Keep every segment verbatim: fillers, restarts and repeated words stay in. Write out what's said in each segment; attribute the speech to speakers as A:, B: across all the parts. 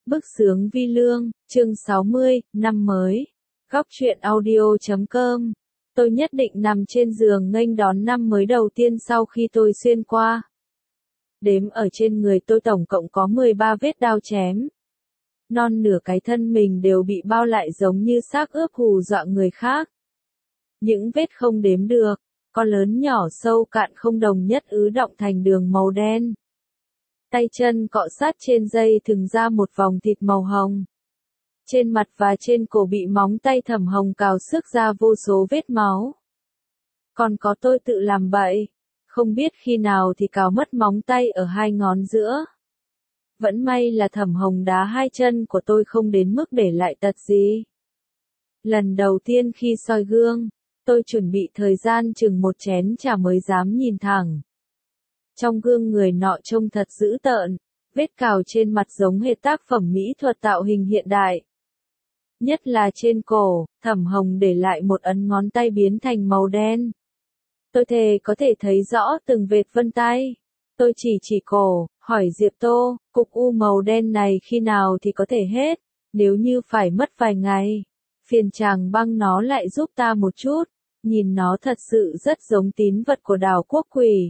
A: Bức xướng vi lương, chương sáu mươi, năm mới. Góc truyện audio chấm com. Tôi nhất định nằm trên giường nghênh đón năm mới đầu tiên sau khi tôi xuyên qua. Đếm ở trên người tôi tổng cộng có mười ba vết đao chém. Non nửa cái thân mình đều bị bao lại giống như xác ướp hù dọa người khác. Những vết không đếm được, có lớn nhỏ sâu cạn không đồng nhất ứ đọng thành đường màu đen. Tay chân cọ sát trên dây thừng ra một vòng thịt màu hồng. Trên mặt và trên cổ bị móng tay thẩm hồng cào xước ra vô số vết máu. Còn có tôi tự làm bậy, không biết khi nào thì cào mất móng tay ở hai ngón giữa. Vẫn may là thẩm hồng đá hai chân của tôi không đến mức để lại tật gì. Lần đầu tiên khi soi gương, tôi chuẩn bị thời gian chừng một chén trà mới dám nhìn thẳng. Trong gương người nọ trông thật dữ tợn, vết cào trên mặt giống hệt tác phẩm mỹ thuật tạo hình hiện đại. Nhất là trên cổ, thẩm hồng để lại một ấn ngón tay biến thành màu đen. Tôi thề có thể thấy rõ từng vệt vân tay. Tôi chỉ chỉ cổ, hỏi Diệp Tô, cục u màu đen này khi nào thì có thể hết, nếu như phải mất vài ngày. Phiền chàng băng nó lại giúp ta một chút, nhìn nó thật sự rất giống tín vật của đảo quốc quỷ.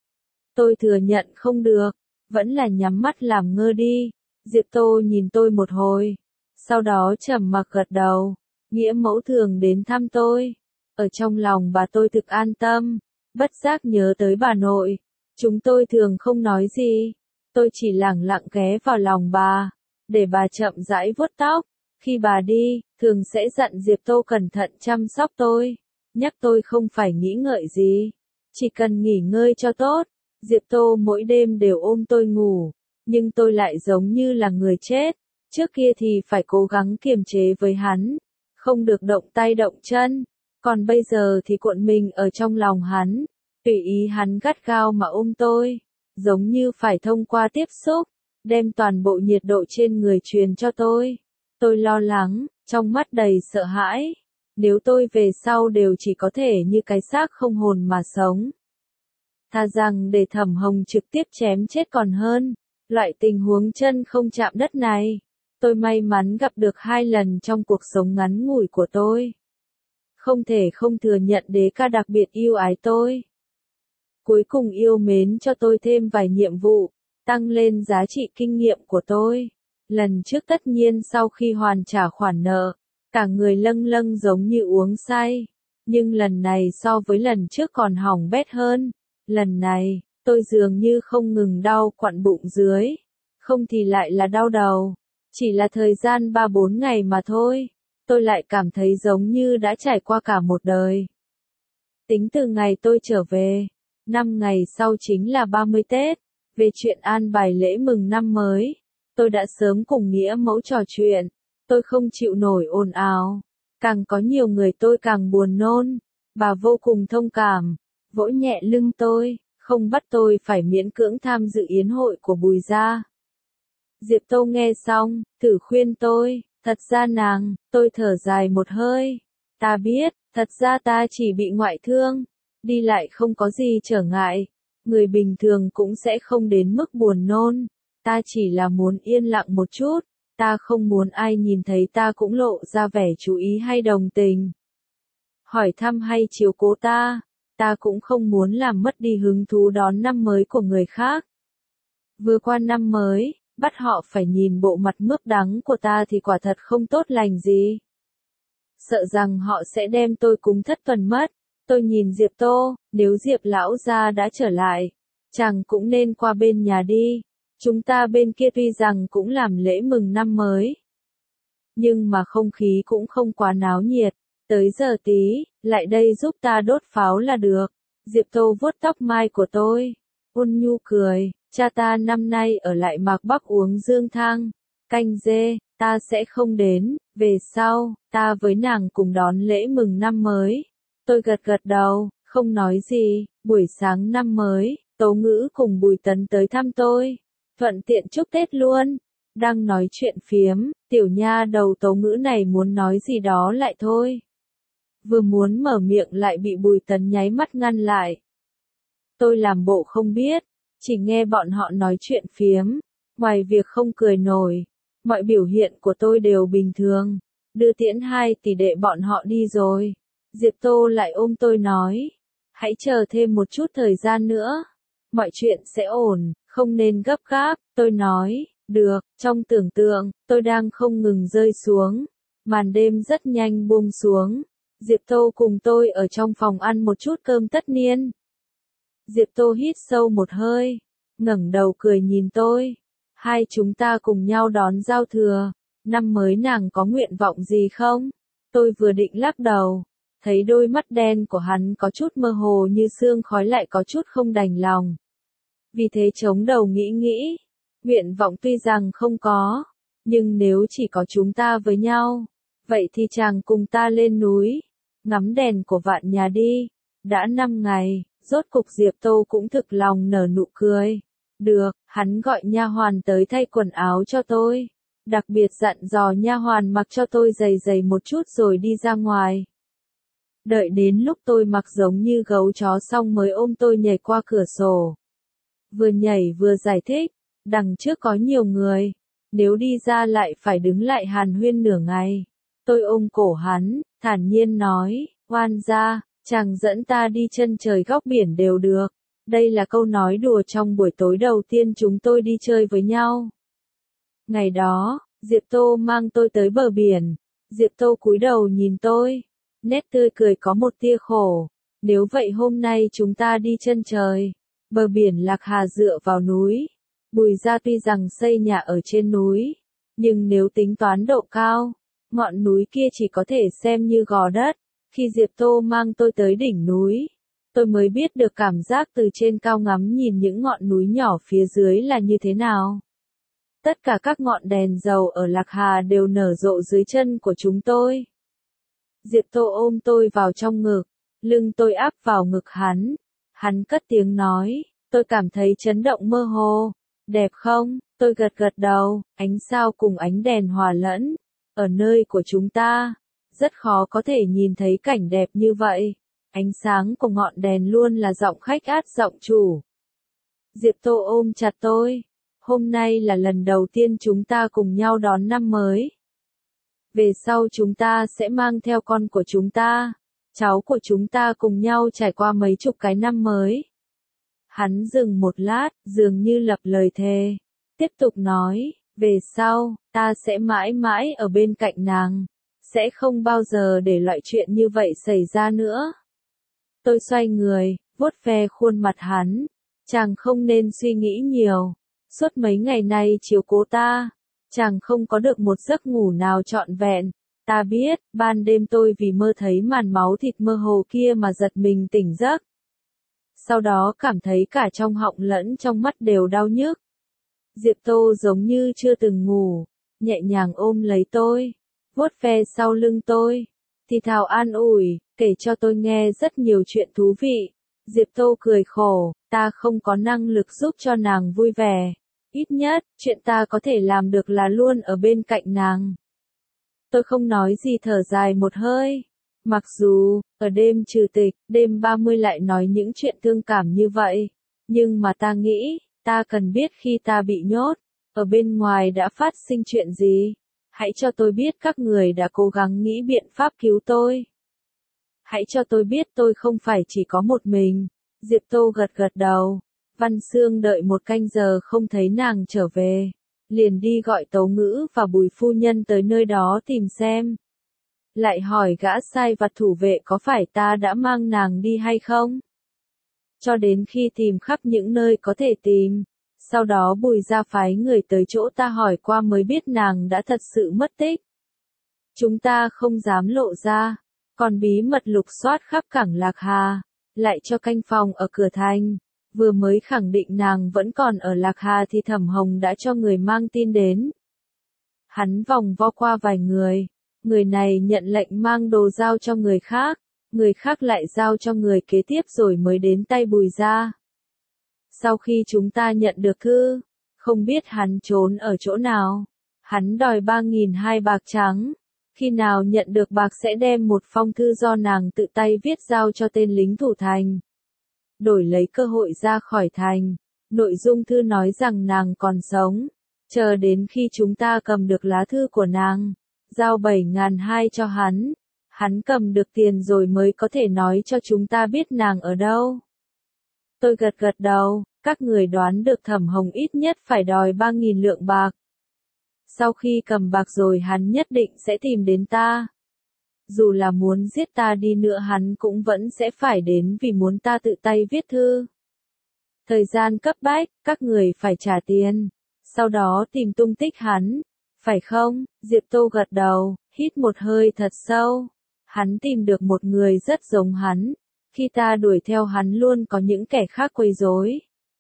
A: Tôi thừa nhận không được, vẫn là nhắm mắt làm ngơ đi. Diệp Tô nhìn tôi một hồi, sau đó trầm mặc gật đầu. Nghĩa mẫu thường đến thăm tôi, ở trong lòng bà tôi thực an tâm, bất giác nhớ tới bà nội. Chúng tôi thường không nói gì, tôi chỉ lẳng lặng ghé vào lòng bà, để bà chậm rãi vuốt tóc. Khi bà đi, thường sẽ dặn Diệp Tô cẩn thận chăm sóc tôi, nhắc tôi không phải nghĩ ngợi gì, chỉ cần nghỉ ngơi cho tốt. Diệp Tô mỗi đêm đều ôm tôi ngủ, nhưng tôi lại giống như là người chết. Trước kia thì phải cố gắng kiềm chế với hắn, không được động tay động chân, còn bây giờ thì cuộn mình ở trong lòng hắn, tùy ý hắn gắt gao mà ôm tôi, giống như phải thông qua tiếp xúc, đem toàn bộ nhiệt độ trên người truyền cho tôi. Tôi lo lắng, trong mắt đầy sợ hãi, nếu tôi về sau đều chỉ có thể như cái xác không hồn mà sống. Thà rằng để thẩm hồng trực tiếp chém chết còn hơn, loại tình huống chân không chạm đất này, tôi may mắn gặp được hai lần trong cuộc sống ngắn ngủi của tôi. Không thể không thừa nhận đế ca đặc biệt yêu ái tôi. Cuối cùng yêu mến cho tôi thêm vài nhiệm vụ, tăng lên giá trị kinh nghiệm của tôi. Lần trước tất nhiên sau khi hoàn trả khoản nợ, cả người lâng lâng giống như uống say, nhưng lần này so với lần trước còn hỏng bét hơn. Lần này, tôi dường như không ngừng đau quặn bụng dưới, không thì lại là đau đầu. Chỉ là thời gian ba bốn ngày mà thôi, tôi lại cảm thấy giống như đã trải qua cả một đời. Tính từ ngày tôi trở về, năm ngày sau chính là ba mươi Tết, về chuyện an bài lễ mừng năm mới, tôi đã sớm cùng nghĩa mẫu trò chuyện, tôi không chịu nổi ồn ào, càng có nhiều người tôi càng buồn nôn, bà vô cùng thông cảm, vỗ nhẹ lưng tôi, không bắt tôi phải miễn cưỡng tham dự yến hội của Bùi gia. Diệp Tô nghe xong, thử khuyên tôi, thật ra nàng, tôi thở dài một hơi, ta biết, thật ra ta chỉ bị ngoại thương, đi lại không có gì trở ngại, người bình thường cũng sẽ không đến mức buồn nôn, ta chỉ là muốn yên lặng một chút, ta không muốn ai nhìn thấy ta cũng lộ ra vẻ chú ý hay đồng tình. Hỏi thăm hay chiếu cố ta, ta cũng không muốn làm mất đi hứng thú đón năm mới của người khác. Vừa qua năm mới, bắt họ phải nhìn bộ mặt mướp đắng của ta thì quả thật không tốt lành gì. Sợ rằng họ sẽ đem tôi cúng thất tuần mất. Tôi nhìn Diệp Tô, nếu Diệp lão gia đã trở lại, chàng cũng nên qua bên nhà đi. Chúng ta bên kia tuy rằng cũng làm lễ mừng năm mới, nhưng mà không khí cũng không quá náo nhiệt. Tới giờ tí, lại đây giúp ta đốt pháo là được. Diệp Tô vuốt tóc mai của tôi, ôn nhu cười, cha ta năm nay ở lại Mạc Bắc uống dương thang, canh dê, ta sẽ không đến, về sau, ta với nàng cùng đón lễ mừng năm mới. Tôi gật gật đầu, không nói gì. Buổi sáng năm mới, Tố Ngữ cùng Bùi Tấn tới thăm tôi, thuận tiện chúc Tết luôn. Đang nói chuyện phiếm, tiểu nha đầu Tố Ngữ này muốn nói gì đó lại thôi. Vừa muốn mở miệng lại bị Bùi Tấn nháy mắt ngăn lại. Tôi làm bộ không biết, chỉ nghe bọn họ nói chuyện phiếm, ngoài việc không cười nổi, Mọi biểu hiện của tôi đều bình thường. Đưa tiễn hai tỷ đệ bọn họ đi rồi. Diệp Tô lại ôm tôi nói. Hãy chờ thêm một chút thời gian nữa. Mọi chuyện sẽ ổn, không nên gấp gáp. Tôi nói, được, trong tưởng tượng, tôi đang không ngừng rơi xuống. Màn đêm rất nhanh buông xuống. Diệp Tô cùng tôi ở trong phòng ăn một chút cơm tất niên. Diệp Tô hít sâu một hơi, ngẩng đầu cười nhìn tôi. Hai chúng ta cùng nhau đón giao thừa. Năm mới nàng có nguyện vọng gì không? Tôi vừa định lắc đầu, thấy đôi mắt đen của hắn có chút mơ hồ như sương khói lại có chút không đành lòng. Vì thế chống đầu nghĩ nghĩ, nguyện vọng tuy rằng không có, nhưng nếu chỉ có chúng ta với nhau, vậy thì chàng cùng ta lên núi, ngắm đèn của vạn nhà đi. Đã năm ngày, rốt cục Diệp Tô cũng thực lòng nở nụ cười. Được, hắn gọi nha hoàn tới thay quần áo cho tôi. Đặc biệt dặn dò nha hoàn mặc cho tôi dày dày một chút rồi đi ra ngoài. Đợi đến lúc tôi mặc giống như gấu chó xong mới ôm tôi nhảy qua cửa sổ. Vừa nhảy vừa giải thích, đằng trước có nhiều người, nếu đi ra lại phải đứng lại hàn huyên nửa ngày. Tôi ôm cổ hắn, thản nhiên nói, oan gia, chàng dẫn ta đi chân trời góc biển đều được. Đây là câu nói đùa trong buổi tối đầu tiên chúng tôi đi chơi với nhau. Ngày đó, Diệp Tô mang tôi tới bờ biển. Diệp Tô cúi đầu nhìn tôi, nét tươi cười có một tia khổ. Nếu vậy hôm nay chúng ta đi chân trời. Bờ biển Lạc Hà dựa vào núi. Bùi Gia tuy rằng xây nhà ở trên núi, nhưng nếu tính toán độ cao, ngọn núi kia chỉ có thể xem như gò đất. Khi Diệp Tô mang tôi tới đỉnh núi, tôi mới biết được cảm giác từ trên cao ngắm nhìn những ngọn núi nhỏ phía dưới là như thế nào. Tất cả các ngọn đèn dầu ở Lạc Hà đều nở rộ dưới chân của chúng tôi. Diệp Tô ôm tôi vào trong ngực, lưng tôi áp vào ngực hắn. Hắn cất tiếng nói, tôi cảm thấy chấn động mơ hồ. Đẹp không? Tôi gật gật đầu, ánh sao cùng ánh đèn hòa lẫn. Ở nơi của chúng ta, rất khó có thể nhìn thấy cảnh đẹp như vậy. Ánh sáng của ngọn đèn luôn là giọng khách át giọng chủ. Diệp Tô ôm chặt tôi. Hôm nay là lần đầu tiên chúng ta cùng nhau đón năm mới. Về sau chúng ta sẽ mang theo con của chúng ta, cháu của chúng ta cùng nhau trải qua mấy chục cái năm mới. Hắn dừng một lát, dường như lập lời thề. Tiếp tục nói, về sau, ta sẽ mãi mãi ở bên cạnh nàng. Sẽ không bao giờ để loại chuyện như vậy xảy ra nữa. Tôi xoay người, vuốt ve khuôn mặt hắn. Chàng không nên suy nghĩ nhiều. Suốt mấy ngày nay chiếu cố ta, chàng không có được một giấc ngủ nào trọn vẹn. Ta biết, ban đêm tôi vì mơ thấy màn máu thịt mơ hồ kia mà giật mình tỉnh giấc. Sau đó cảm thấy cả trong họng lẫn trong mắt đều đau nhức. Diệp Tô giống như chưa từng ngủ, nhẹ nhàng ôm lấy tôi, vuốt ve sau lưng tôi, thì thào an ủi, kể cho tôi nghe rất nhiều chuyện thú vị. Diệp Tô cười khổ, ta không có năng lực giúp cho nàng vui vẻ. Ít nhất, chuyện ta có thể làm được là luôn ở bên cạnh nàng. Tôi không nói gì thở dài một hơi. Mặc dù, ở đêm trừ tịch, đêm ba mươi lại nói những chuyện thương cảm như vậy. Nhưng mà ta nghĩ, ta cần biết khi ta bị nhốt, ở bên ngoài đã phát sinh chuyện gì. Hãy cho tôi biết các người đã cố gắng nghĩ biện pháp cứu tôi. Hãy cho tôi biết tôi không phải chỉ có một mình. Diệp Tô gật gật đầu. Văn Sương đợi một canh giờ không thấy nàng trở về. Liền đi gọi Tấu Ngữ và Bùi phu nhân tới nơi đó tìm xem. Lại hỏi gã sai vặt thủ vệ có phải ta đã mang nàng đi hay không? Cho đến khi tìm khắp những nơi có thể tìm. Sau đó Bùi ra phái người tới chỗ ta hỏi qua mới biết nàng đã thật sự mất tích. Chúng ta không dám lộ ra, còn bí mật lục soát khắp cảng Lạc Hà, lại cho canh phòng ở cửa thành. Vừa mới khẳng định nàng vẫn còn ở Lạc Hà thì Thẩm Hồng đã cho người mang tin đến. Hắn vòng vo qua vài người, người này nhận lệnh mang đồ giao cho người khác, người khác lại giao cho người kế tiếp rồi mới đến tay Bùi ra. Sau khi chúng ta nhận được thư, không biết hắn trốn ở chỗ nào, hắn đòi ba nghìn hai bạc trắng, khi nào nhận được bạc sẽ đem một phong thư do nàng tự tay viết giao cho tên lính thủ thành. Đổi lấy cơ hội ra khỏi thành, nội dung thư nói rằng nàng còn sống, Chờ đến khi chúng ta cầm được lá thư của nàng, giao bảy ngàn hai cho hắn, hắn cầm được tiền rồi mới có thể nói cho chúng ta biết nàng ở đâu. Tôi gật gật đầu, các người đoán được Thẩm Hồng ít nhất phải đòi ba nghìn lượng bạc. Sau khi cầm bạc rồi hắn nhất định sẽ tìm đến ta. Dù là muốn giết ta đi nữa hắn cũng vẫn sẽ phải đến vì muốn ta tự tay viết thư. Thời gian cấp bách, các người phải trả tiền, sau đó tìm tung tích hắn, phải không? Diệp Tô gật đầu, hít một hơi thật sâu. Hắn tìm được một người rất giống hắn, khi ta đuổi theo hắn luôn có những kẻ khác quấy rối.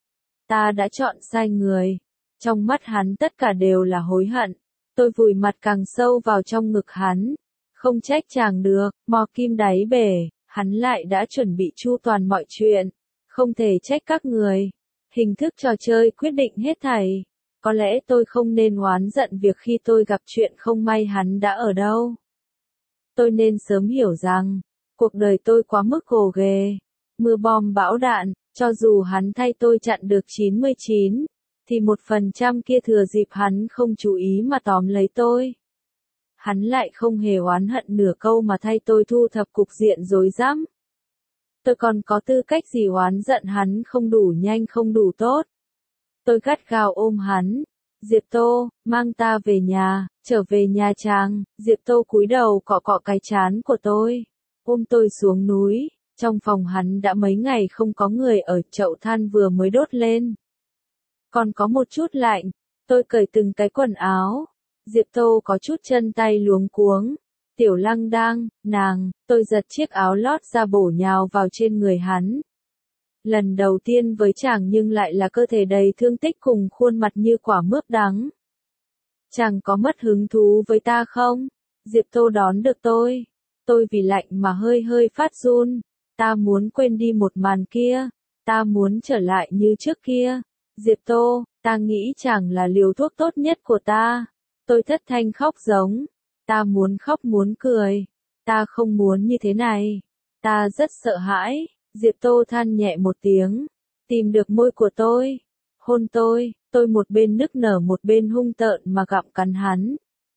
A: Ta đã chọn sai người, trong mắt hắn tất cả đều là hối hận. Tôi vùi mặt càng sâu vào trong ngực hắn, không trách chàng được, mò kim đáy bể, hắn lại đã chuẩn bị chu toàn mọi chuyện, không thể trách các người. Hình thức trò chơi quyết định hết thảy. Có lẽ tôi không nên oán giận việc khi tôi gặp chuyện không may hắn đã ở đâu. Tôi nên sớm hiểu rằng, cuộc đời tôi quá mức gồ ghề, mưa bom bão đạn, cho dù hắn thay tôi chặn được chín mươi chín, thì một phần trăm kia thừa dịp hắn không chú ý mà tóm lấy tôi. Hắn lại không hề oán hận nửa câu mà thay tôi thu thập cục diện rối rắm. Tôi còn có tư cách gì oán giận hắn không đủ nhanh không đủ tốt. Tôi gắt gao ôm hắn. Diệp Tô, mang ta về nhà, trở về Nha Trang. Diệp Tô cúi đầu cọ cọ cái trán của tôi, ôm tôi xuống núi. Trong phòng hắn đã mấy ngày không có người ở, chậu than vừa mới đốt lên. Còn có một chút lạnh, tôi cởi từng cái quần áo. Diệp Tô có chút chân tay luống cuống. Tiểu Lăng đang, nàng, tôi giật chiếc áo lót ra bổ nhào vào trên người hắn. Lần đầu tiên với chàng nhưng lại là cơ thể đầy thương tích cùng khuôn mặt như quả mướp đắng. Chàng có mất hứng thú với ta không? Diệp Tô đón được tôi. Tôi vì lạnh mà hơi hơi phát run. Ta muốn quên đi một màn kia. Ta muốn trở lại như trước kia. Diệp Tô, ta nghĩ chàng là liều thuốc tốt nhất của ta. Tôi thất thanh khóc giống. Ta muốn khóc muốn cười. Ta không muốn như thế này. Ta rất sợ hãi. Diệp Tô than nhẹ một tiếng. Tìm được môi của tôi. Hôn tôi. Tôi một bên nức nở một bên hung tợn mà gặm cắn hắn.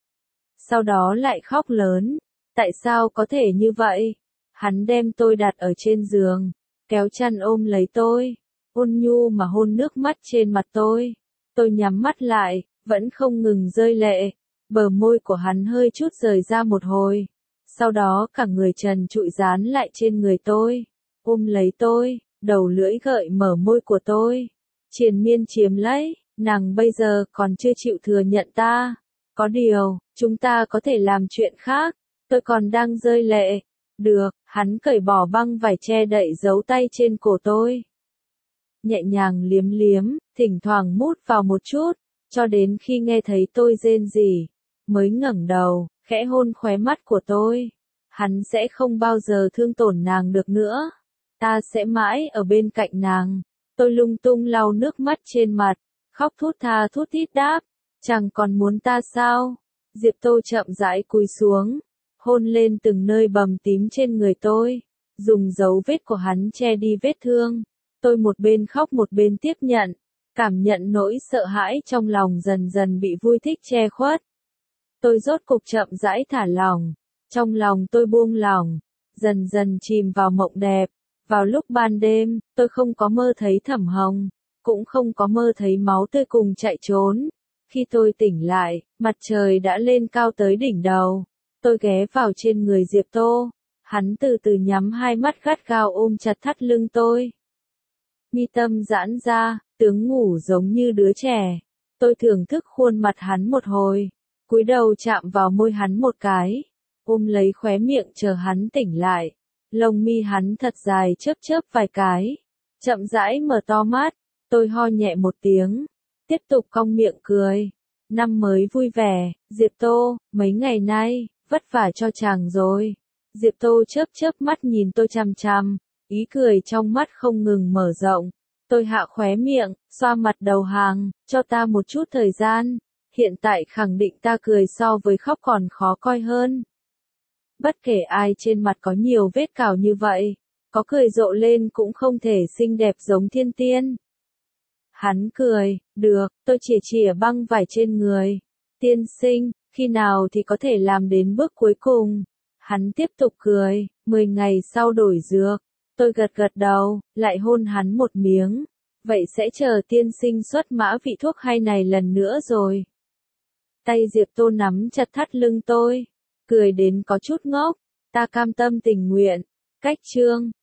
A: Sau đó lại khóc lớn. Tại sao có thể như vậy? Hắn đem tôi đặt ở trên giường. Kéo chăn ôm lấy tôi. Ôn nhu mà hôn nước mắt trên mặt tôi. Tôi nhắm mắt lại. Vẫn không ngừng rơi lệ. Bờ môi của hắn hơi chút rời ra một hồi. Sau đó cả người trần trụi dán lại trên người tôi. Ôm lấy tôi, đầu lưỡi gợi mở môi của tôi. Triền miên chiếm lấy, nàng bây giờ còn chưa chịu thừa nhận ta. Có điều, chúng ta có thể làm chuyện khác. Tôi còn đang rơi lệ. Được, hắn cởi bỏ băng vải che đậy dấu tay trên cổ tôi. Nhẹ nhàng liếm liếm, thỉnh thoảng mút vào một chút, cho đến khi nghe thấy tôi rên rỉ, mới ngẩng đầu, khẽ hôn khóe mắt của tôi. Hắn sẽ không bao giờ thương tổn nàng được nữa. Ta sẽ mãi ở bên cạnh nàng. Tôi lung tung lau nước mắt trên mặt, khóc thút tha thút thít đáp. Chàng còn muốn ta sao? Diệp Tô chậm rãi cúi xuống, hôn lên từng nơi bầm tím trên người tôi, dùng dấu vết của hắn che đi vết thương. Tôi một bên khóc một bên tiếp nhận, cảm nhận nỗi sợ hãi trong lòng dần dần bị vui thích che khuất. Tôi rốt cục chậm rãi thả lỏng, trong lòng tôi buông lỏng, dần dần chìm vào mộng đẹp. Vào lúc ban đêm, tôi không có mơ thấy Thẩm Hồng, cũng không có mơ thấy máu tươi cùng chạy trốn. Khi tôi tỉnh lại, mặt trời đã lên cao tới đỉnh đầu. Tôi ghé vào trên người Diệp Tô, hắn từ từ nhắm hai mắt gắt gao ôm chặt thắt lưng tôi. Mi tâm giãn ra, tướng ngủ giống như đứa trẻ. Tôi thưởng thức khuôn mặt hắn một hồi, cúi đầu chạm vào môi hắn một cái, ôm lấy khóe miệng chờ hắn tỉnh lại. Lông mi hắn thật dài chớp chớp vài cái, chậm rãi mở to mắt, tôi ho nhẹ một tiếng, tiếp tục cong miệng cười. Năm mới vui vẻ, Diệp Tô, mấy ngày nay, vất vả cho chàng rồi. Diệp Tô chớp chớp mắt nhìn tôi chằm chằm, ý cười trong mắt không ngừng mở rộng. Tôi hạ khóe miệng, xoa mặt đầu hàng, cho ta một chút thời gian. Hiện tại khẳng định ta cười so với khóc còn khó coi hơn. Bất kể ai trên mặt có nhiều vết cào như vậy, có cười rộ lên cũng không thể xinh đẹp giống thiên tiên. Hắn cười, được, tôi chìa chìa băng vải trên người. Tiên sinh, khi nào thì có thể làm đến bước cuối cùng? Hắn tiếp tục cười, mười ngày sau đổi dược. Tôi gật gật đầu, lại hôn hắn một miếng. Vậy sẽ chờ tiên sinh xuất mã vị thuốc hay này lần nữa rồi. Tay Diệp Tô nắm chặt thắt lưng tôi, cười đến có chút ngốc. Ta cam tâm tình nguyện. Cách chương